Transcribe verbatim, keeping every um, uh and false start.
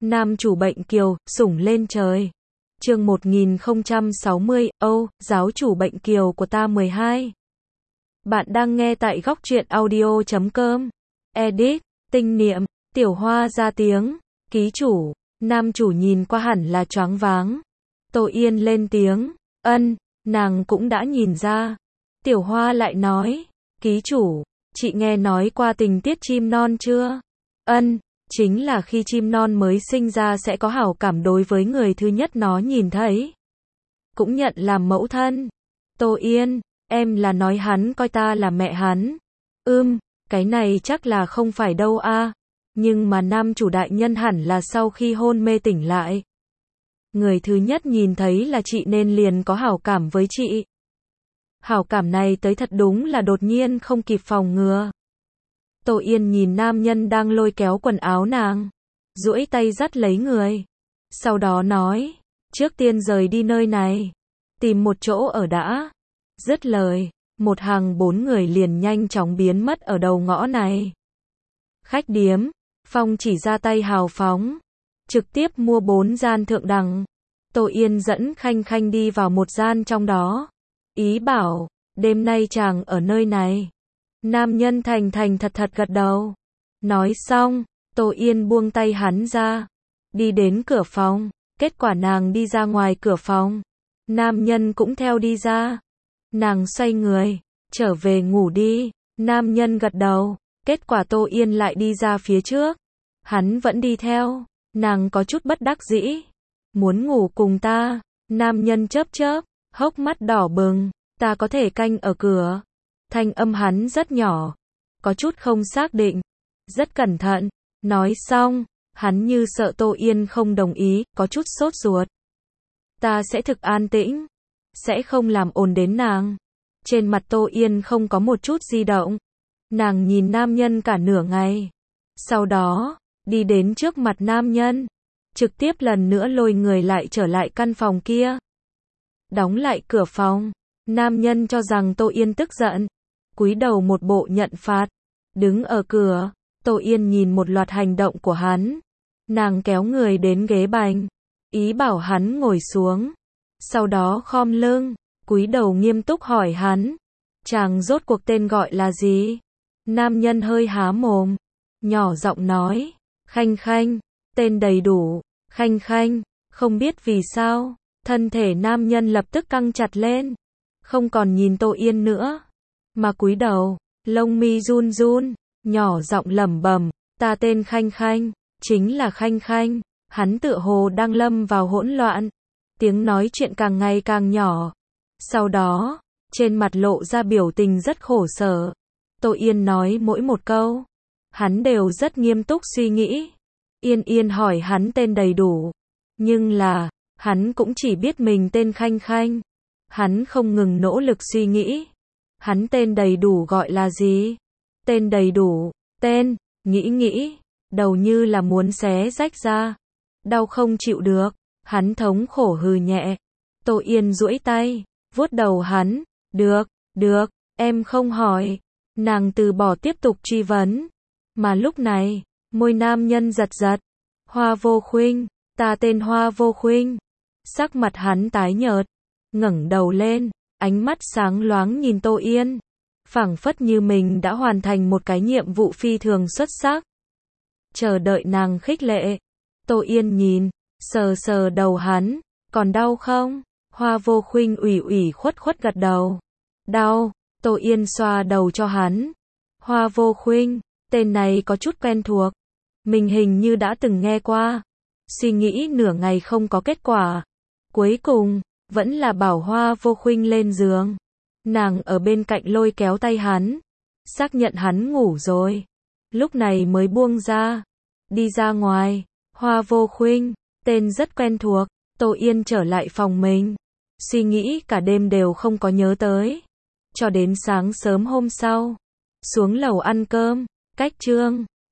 Nam chủ bệnh kiều, sủng lên trời. Chương một nghìn không trăm sáu mươi, Âu, giáo chủ bệnh kiều của ta mười hai. Bạn đang nghe tại góc truyện audio chấm com. Edit, tinh niệm, Tiểu Hoa ra tiếng. Ký chủ, nam chủ nhìn qua hẳn là choáng váng. Tô Yên lên tiếng, ân, nàng cũng đã nhìn ra. Tiểu Hoa lại nói, ký chủ, chị nghe nói qua tình tiết chim non chưa? Ân, chính là khi chim non mới sinh ra sẽ có hảo cảm đối với người thứ nhất nó nhìn thấy. Cũng nhận làm mẫu thân. Tô Yên, em là nói hắn coi ta là mẹ hắn. Ưm, cái này chắc là không phải đâu a. Nhưng mà nam chủ đại nhân hẳn là sau khi hôn mê tỉnh lại. Người thứ nhất nhìn thấy là chị nên liền có hảo cảm với chị. Hảo cảm này tới thật đúng là đột nhiên không kịp phòng ngừa. Tô Yên nhìn nam nhân đang lôi kéo quần áo nàng, duỗi tay dắt lấy người. Sau đó nói, trước tiên rời đi nơi này, tìm một chỗ ở đã. Dứt lời, một hàng bốn người liền nhanh chóng biến mất ở đầu ngõ này. Khách điếm, Phong chỉ ra tay hào phóng, trực tiếp mua bốn gian thượng đẳng. Tô Yên dẫn Khanh Khanh đi vào một gian trong đó. Ý bảo, đêm nay chàng ở nơi này. Nam nhân thành thành thật thật gật đầu. Nói xong, Tô Yên buông tay hắn ra. Đi đến cửa phòng. Kết quả nàng đi ra ngoài cửa phòng. Nam nhân cũng theo đi ra. Nàng xoay người, trở về ngủ đi. Nam nhân gật đầu. Kết quả Tô Yên lại đi ra phía trước. Hắn vẫn đi theo. Nàng có chút bất đắc dĩ. Muốn ngủ cùng ta. Nam nhân chớp chớp, hốc mắt đỏ bừng. Ta có thể canh ở cửa. Thanh âm hắn rất nhỏ, có chút không xác định, rất cẩn thận. Nói xong, hắn như sợ Tô Yên không đồng ý, có chút sốt ruột. Ta sẽ thực an tĩnh, sẽ không làm ồn đến nàng. Trên mặt Tô Yên không có một chút di động. Nàng nhìn nam nhân cả nửa ngày. Sau đó, đi đến trước mặt nam nhân, trực tiếp lần nữa lôi người lại trở lại căn phòng kia. Đóng lại cửa phòng. Nam nhân cho rằng Tô Yên tức giận, cúi đầu một bộ nhận phạt. Đứng ở cửa, Tô Yên nhìn một loạt hành động của hắn. Nàng kéo người đến ghế bành, ý bảo hắn ngồi xuống. Sau đó khom lưng, cúi đầu nghiêm túc hỏi hắn, chàng rốt cuộc tên gọi là gì? Nam nhân hơi há mồm, nhỏ giọng nói, Khanh Khanh, tên đầy đủ, Khanh Khanh. Không biết vì sao, thân thể nam nhân lập tức căng chặt lên. Không còn nhìn Tô Yên nữa, mà cúi đầu, lông mi run run, nhỏ giọng lẩm bẩm, ta tên Khanh Khanh, chính là Khanh Khanh. Hắn tựa hồ đang lâm vào hỗn loạn, tiếng nói chuyện càng ngày càng nhỏ. Sau đó, trên mặt lộ ra biểu tình rất khổ sở. Tô Yên nói mỗi một câu, hắn đều rất nghiêm túc suy nghĩ. Yên Yên hỏi hắn tên đầy đủ, nhưng là, hắn cũng chỉ biết mình tên Khanh Khanh. Hắn không ngừng nỗ lực suy nghĩ. Hắn tên đầy đủ gọi là gì? Tên đầy đủ, tên, nghĩ nghĩ, đầu như là muốn xé rách ra. Đau không chịu được, hắn thống khổ hừ nhẹ. Tô Yên duỗi tay, vuốt đầu hắn, được, được, em không hỏi. Nàng từ bỏ tiếp tục truy vấn. Mà lúc này, môi nam nhân giật giật. Hoa Vô Khuynh, ta tên Hoa Vô Khuynh. Sắc mặt hắn tái nhợt, ngẩng đầu lên, ánh mắt sáng loáng nhìn Tô Yên, phảng phất như mình đã hoàn thành một cái nhiệm vụ phi thường xuất sắc. Chờ đợi nàng khích lệ. Tô Yên nhìn, sờ sờ đầu hắn, còn đau không? Hoa Vô Khuynh ủy ủy khuất khuất gật đầu. Đau. Tô Yên xoa đầu cho hắn. Hoa Vô Khuynh, tên này có chút quen thuộc. Mình hình như đã từng nghe qua. Suy nghĩ nửa ngày không có kết quả. Cuối cùng, vẫn là bảo Hoa Vô Khuynh lên giường. Nàng ở bên cạnh lôi kéo tay hắn, xác nhận hắn ngủ rồi. Lúc này mới buông ra. Đi ra ngoài. Hoa Vô Khuynh, tên rất quen thuộc. Tô Yên trở lại phòng mình. Suy nghĩ cả đêm đều không có nhớ tới. Cho đến sáng sớm hôm sau, xuống lầu ăn cơm. Cách trương,